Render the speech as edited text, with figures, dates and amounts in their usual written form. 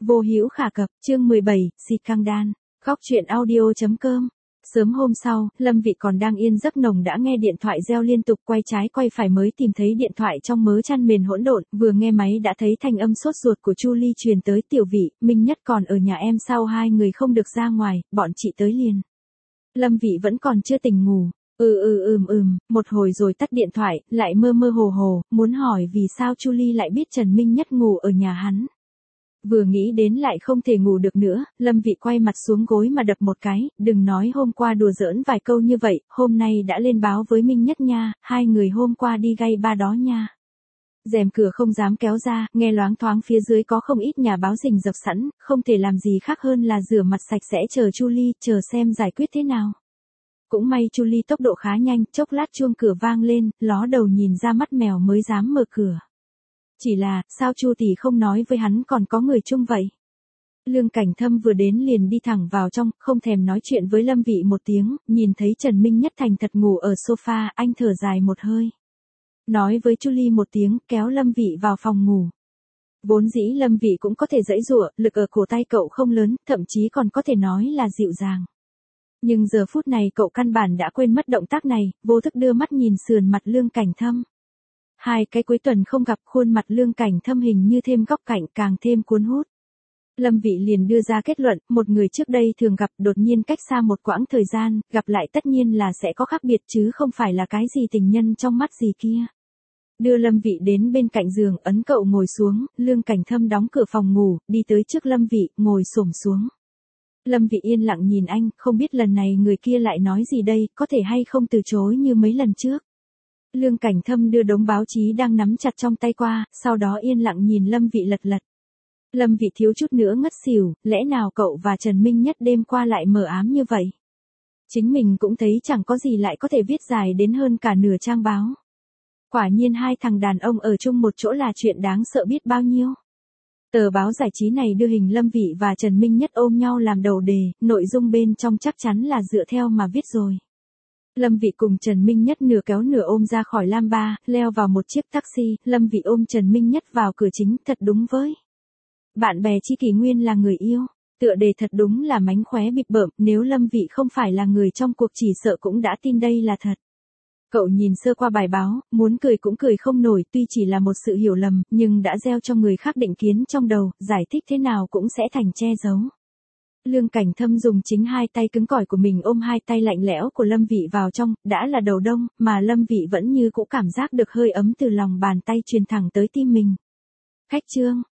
Vô hữu khả cập, chương 17, xịt căng đan. Góc truyện audio.com. Sớm hôm sau, Lâm Vị còn đang yên giấc nồng đã nghe điện thoại reo liên tục, quay trái quay phải mới tìm thấy điện thoại trong mớ chăn mền hỗn độn, vừa nghe máy đã thấy thanh âm sốt ruột của Chu Ly truyền tới. Tiểu Vị, Minh Nhất còn ở nhà em sao, hai người không được ra ngoài, bọn chị tới liền. Lâm Vị vẫn còn chưa tỉnh ngủ. Một hồi rồi tắt điện thoại, lại mơ mơ hồ hồ, muốn hỏi vì sao Chu Ly lại biết Trần Minh Nhất ngủ ở nhà hắn. Vừa nghĩ đến lại không thể ngủ được nữa, Lâm Vị quay mặt xuống gối mà đập một cái, đừng nói hôm qua đùa giỡn vài câu như vậy, hôm nay đã lên báo với Minh Nhất nha, hai người hôm qua đi gay ba đó nha. Rèm cửa không dám kéo ra, nghe loáng thoáng phía dưới có không ít nhà báo rình rập sẵn, không thể làm gì khác hơn là rửa mặt sạch sẽ chờ Chu Ly, chờ xem giải quyết thế nào. Cũng may Chu Ly tốc độ khá nhanh, chốc lát chuông cửa vang lên, ló đầu nhìn ra mắt mèo mới dám mở cửa. Chỉ là, sao Chu tỷ không nói với hắn còn có người chung vậy? Lương Cảnh Thâm vừa đến liền đi thẳng vào trong, không thèm nói chuyện với Lâm Vị một tiếng, nhìn thấy Trần Minh Nhất thành thật ngủ ở sofa, anh thở dài một hơi. Nói với Chu Ly một tiếng, kéo Lâm Vị vào phòng ngủ. Vốn dĩ Lâm Vị cũng có thể giãy giụa, lực ở cổ tay cậu không lớn, thậm chí còn có thể nói là dịu dàng. Nhưng giờ phút này cậu căn bản đã quên mất động tác này, vô thức đưa mắt nhìn sườn mặt Lương Cảnh Thâm. Hai cái cuối tuần không gặp, khuôn mặt Lương Cảnh Thâm hình như thêm góc cạnh, càng thêm cuốn hút. Lâm Vị liền đưa ra kết luận, một người trước đây thường gặp đột nhiên cách xa một quãng thời gian, gặp lại tất nhiên là sẽ có khác biệt chứ không phải là cái gì tình nhân trong mắt gì kia. Đưa Lâm Vị đến bên cạnh giường, ấn cậu ngồi xuống, Lương Cảnh Thâm đóng cửa phòng ngủ, đi tới trước Lâm Vị, ngồi xổm xuống. Lâm Vị yên lặng nhìn anh, không biết lần này người kia lại nói gì đây, có thể hay không từ chối như mấy lần trước. Lương Cảnh Thâm đưa đống báo chí đang nắm chặt trong tay qua, sau đó yên lặng nhìn Lâm Vị lật lật. Lâm Vị thiếu chút nữa ngất xỉu, lẽ nào cậu và Trần Minh Nhất đêm qua lại mờ ám như vậy? Chính mình cũng thấy chẳng có gì lại có thể viết dài đến hơn cả nửa trang báo. Quả nhiên hai thằng đàn ông ở chung một chỗ là chuyện đáng sợ biết bao nhiêu. Tờ báo giải trí này đưa hình Lâm Vị và Trần Minh Nhất ôm nhau làm đầu đề, nội dung bên trong chắc chắn là dựa theo mà viết rồi. Lâm Vị cùng Trần Minh Nhất nửa kéo nửa ôm ra khỏi Lam Ba, leo vào một chiếc taxi, Lâm Vị ôm Trần Minh Nhất vào cửa chính, thật đúng với. Bạn bè tri kỷ nguyên là người yêu, tựa đề thật đúng là mánh khóe bịp bợm, nếu Lâm Vị không phải là người trong cuộc chỉ sợ cũng đã tin đây là thật. Cậu nhìn sơ qua bài báo, muốn cười cũng cười không nổi, tuy chỉ là một sự hiểu lầm, nhưng đã gieo cho người khác định kiến trong đầu, giải thích thế nào cũng sẽ thành che giấu. Lương Cảnh Thâm dùng chính hai tay cứng cỏi của mình ôm hai tay lạnh lẽo của Lâm Vị vào trong, đã là đầu đông, mà Lâm Vị vẫn như cũ cảm giác được hơi ấm từ lòng bàn tay truyền thẳng tới tim mình. Khách trương,